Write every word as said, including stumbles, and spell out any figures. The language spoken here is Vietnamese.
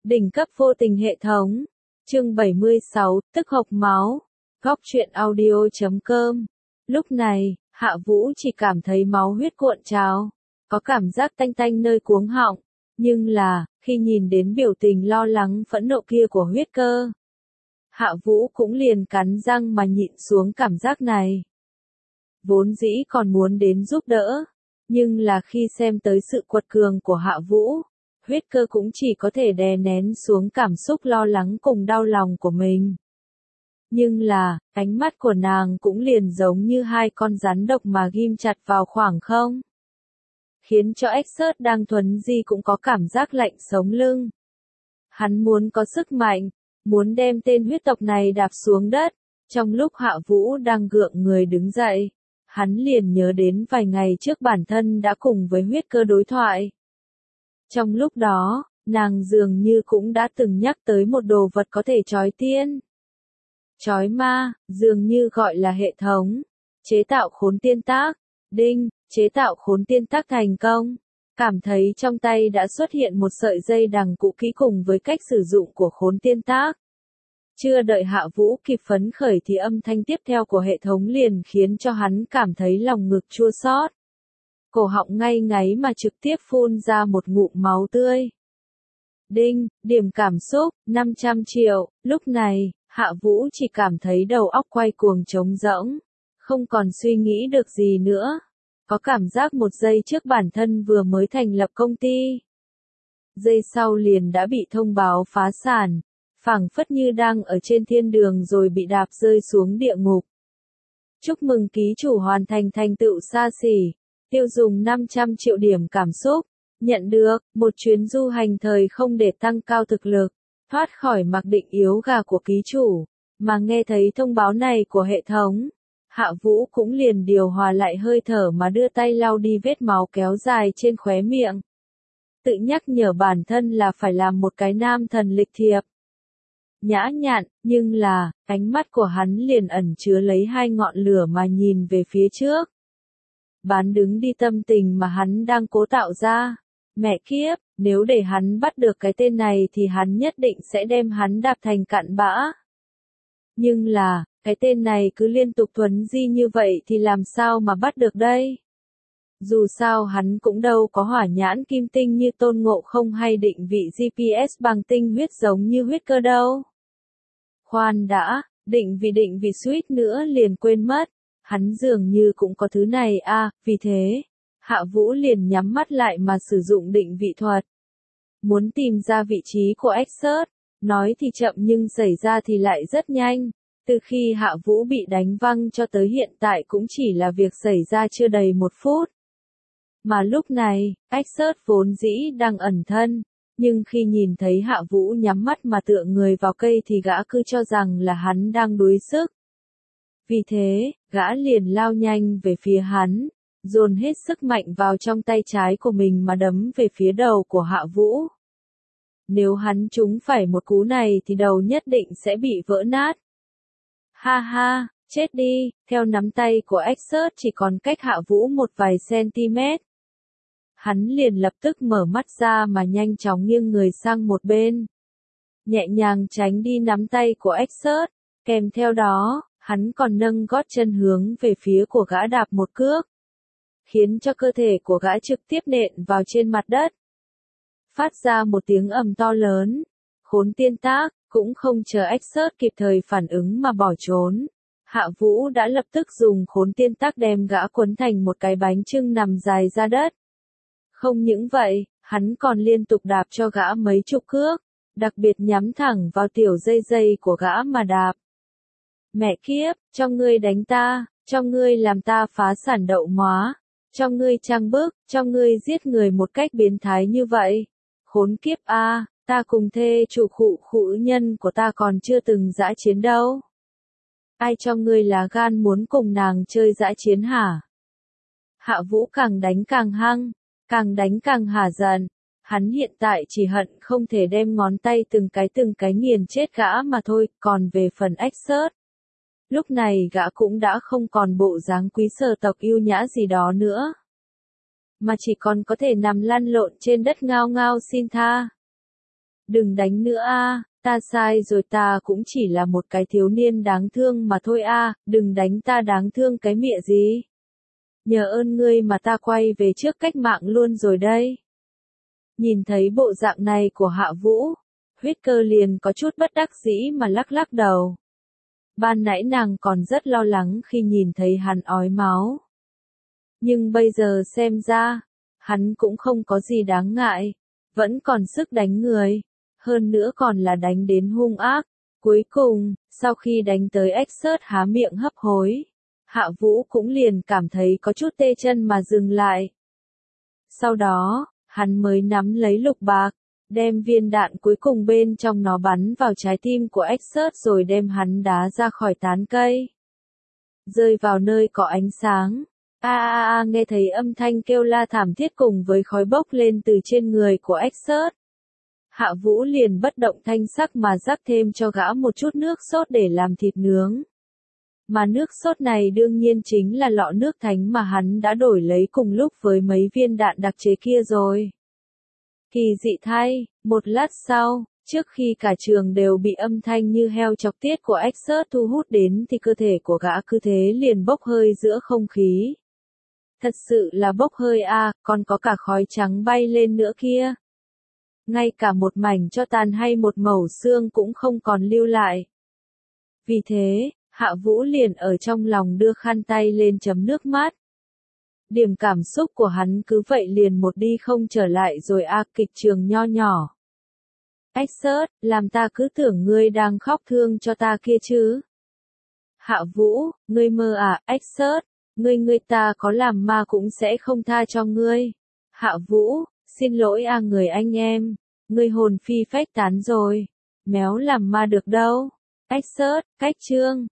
Đỉnh cấp vô tình hệ thống. Chương bảy mươi sáu, tức hộc máu. Góc truyện audio chấm com. Lúc này, Hạ Vũ chỉ cảm thấy máu huyết cuộn trào, có cảm giác tanh tanh nơi cuống họng, nhưng là, khi nhìn đến biểu tình lo lắng phẫn nộ kia của huyết cơ, Hạ Vũ cũng liền cắn răng mà nhịn xuống cảm giác này. Vốn dĩ còn muốn đến giúp đỡ, nhưng là khi xem tới sự quật cường của Hạ Vũ, huyết cơ cũng chỉ có thể đè nén xuống cảm xúc lo lắng cùng đau lòng của mình. Nhưng là, ánh mắt của nàng cũng liền giống như hai con rắn độc mà ghim chặt vào khoảng không. Khiến cho Exert đang thuần di cũng có cảm giác lạnh sống lưng. Hắn muốn có sức mạnh, muốn đem tên huyết tộc này đạp xuống đất. Trong lúc Hạ Vũ đang gượng người đứng dậy, hắn liền nhớ đến vài ngày trước bản thân đã cùng với huyết cơ đối thoại. Trong lúc đó, nàng dường như cũng đã từng nhắc tới một đồ vật có thể trói tiên. Trói ma, dường như gọi là hệ thống. Chế tạo khốn tiên tác. Đinh, chế tạo khốn tiên tác thành công. Cảm thấy trong tay đã xuất hiện một sợi dây đằng cũ kỹ cùng với cách sử dụng của khốn tiên tác. Chưa đợi Hạ Vũ kịp phấn khởi thì âm thanh tiếp theo của hệ thống liền khiến cho hắn cảm thấy lòng ngực chua xót. Cổ họng ngay ngáy mà trực tiếp phun ra một ngụm máu tươi. Đinh, điểm cảm xúc, năm trăm triệu, lúc này, Hạ Vũ chỉ cảm thấy đầu óc quay cuồng trống rỗng, không còn suy nghĩ được gì nữa. Có cảm giác một giây trước bản thân vừa mới thành lập công ty. Giây sau liền đã bị thông báo phá sản, phảng phất như đang ở trên thiên đường rồi bị đạp rơi xuống địa ngục. Chúc mừng ký chủ hoàn thành thành tựu xa xỉ, tiêu dùng năm trăm triệu điểm cảm xúc, nhận được một chuyến du hành thời không để tăng cao thực lực, thoát khỏi mặc định yếu gà của ký chủ. Mà nghe thấy thông báo này của hệ thống, Hạ Vũ cũng liền điều hòa lại hơi thở mà đưa tay lau đi vết máu kéo dài trên khóe miệng. Tự nhắc nhở bản thân là phải làm một cái nam thần lịch thiệp. Nhã nhặn, nhưng là, ánh mắt của hắn liền ẩn chứa lấy hai ngọn lửa mà nhìn về phía trước. Bán đứng đi tâm tình mà hắn đang cố tạo ra. Mẹ kiếp, nếu để hắn bắt được cái tên này thì hắn nhất định sẽ đem hắn đạp thành cặn bã. Nhưng là, cái tên này cứ liên tục thuần di như vậy thì làm sao mà bắt được đây? Dù sao hắn cũng đâu có hỏa nhãn kim tinh như Tôn Ngộ Không hay định vị giê pê ét bằng tinh huyết giống như huyết cơ đâu. Khoan đã, định vị định vị suýt nữa liền quên mất, hắn dường như cũng có thứ này à, vì thế, Hạ Vũ liền nhắm mắt lại mà sử dụng định vị thuật. Muốn tìm ra vị trí của Exert, nói thì chậm nhưng xảy ra thì lại rất nhanh. Từ khi Hạ Vũ bị đánh văng cho tới hiện tại cũng chỉ là việc xảy ra chưa đầy một phút. Mà lúc này, Exert vốn dĩ đang ẩn thân, nhưng khi nhìn thấy Hạ Vũ nhắm mắt mà tựa người vào cây thì gã cứ cho rằng là hắn đang đuối sức. Vì thế, gã liền lao nhanh về phía hắn, dồn hết sức mạnh vào trong tay trái của mình mà đấm về phía đầu của Hạ Vũ. Nếu hắn trúng phải một cú này thì đầu nhất định sẽ bị vỡ nát. Ha ha, chết đi, theo nắm tay của Exert chỉ còn cách Hạ Vũ một vài cm. Hắn liền lập tức mở mắt ra mà nhanh chóng nghiêng người sang một bên. Nhẹ nhàng tránh đi nắm tay của Exert, kèm theo đó, hắn còn nâng gót chân hướng về phía của gã đạp một cước. Khiến cho cơ thể của gã trực tiếp nện vào trên mặt đất. Phát ra một tiếng ầm to lớn, khốn tiên tác, cũng không chờ Exert kịp thời phản ứng mà bỏ trốn. Hạ Vũ đã lập tức dùng khốn tiên tác đem gã quấn thành một cái bánh chưng nằm dài ra đất. Không những vậy, hắn còn liên tục đạp cho gã mấy chục cước, đặc biệt nhắm thẳng vào tiểu dây dây của gã mà đạp. Mẹ kiếp, cho ngươi đánh ta, cho ngươi làm ta phá sản đậu móa, cho ngươi trang bức, cho ngươi giết người một cách biến thái như vậy. Khốn kiếp a, à, ta cùng thê chủ khụ khụ nhân của ta còn chưa từng dã chiến đâu. Ai cho ngươi là gan muốn cùng nàng chơi dã chiến hả? Hạ Vũ càng đánh càng hăng, càng đánh càng hả giận. Hắn hiện tại chỉ hận không thể đem ngón tay từng cái từng cái nghiền chết gã mà thôi, còn về phần Exert. Lúc này gã cũng đã không còn bộ dáng quý sở tộc yêu nhã gì đó nữa. Mà chỉ còn có thể nằm lăn lộn trên đất ngao ngao xin tha. Đừng đánh nữa a, ta sai rồi, ta cũng chỉ là một cái thiếu niên đáng thương mà thôi a, đừng đánh ta, đáng thương cái mẹ gì. Nhờ ơn ngươi mà ta quay về trước cách mạng luôn rồi đây. Nhìn thấy bộ dạng này của Hạ Vũ, Huyết Cơ liền có chút bất đắc dĩ mà lắc lắc đầu. Ban nãy nàng còn rất lo lắng khi nhìn thấy hắn ói máu. Nhưng bây giờ xem ra, hắn cũng không có gì đáng ngại, vẫn còn sức đánh người, hơn nữa còn là đánh đến hung ác. Cuối cùng, sau khi đánh tới Exert há miệng hấp hối, Hạ Vũ cũng liền cảm thấy có chút tê chân mà dừng lại. Sau đó, hắn mới nắm lấy lục bạc, đem viên đạn cuối cùng bên trong nó bắn vào trái tim của Exert rồi đem hắn đá ra khỏi tán cây. Rơi vào nơi có ánh sáng. A a a, nghe thấy âm thanh kêu la thảm thiết cùng với khói bốc lên từ trên người của Exert. Hạ Vũ liền bất động thanh sắc mà rắc thêm cho gã một chút nước sốt để làm thịt nướng. Mà nước sốt này đương nhiên chính là lọ nước thánh mà hắn đã đổi lấy cùng lúc với mấy viên đạn đặc chế kia rồi. Kỳ dị thay, một lát sau, trước khi cả trường đều bị âm thanh như heo chọc tiết của Exert thu hút đến thì cơ thể của gã cứ thế liền bốc hơi giữa không khí. Thật sự là bốc hơi a, à, còn có cả khói trắng bay lên nữa kia. Ngay cả một mảnh tro tàn hay một mẩu xương cũng không còn lưu lại. Vì thế, Hạ Vũ liền ở trong lòng đưa khăn tay lên chấm nước mắt. Điểm cảm xúc của hắn cứ vậy liền một đi không trở lại rồi a, à, kịch trường nho nhỏ. Exert, làm ta cứ tưởng ngươi đang khóc thương cho ta kia chứ. Hạ Vũ, ngươi mơ à, Exert, ngươi ngươi ta có làm ma cũng sẽ không tha cho ngươi. Hạ Vũ, xin lỗi a à, người anh em, ngươi hồn phi phách tán rồi, méo làm ma được đâu. Exert, cách chương.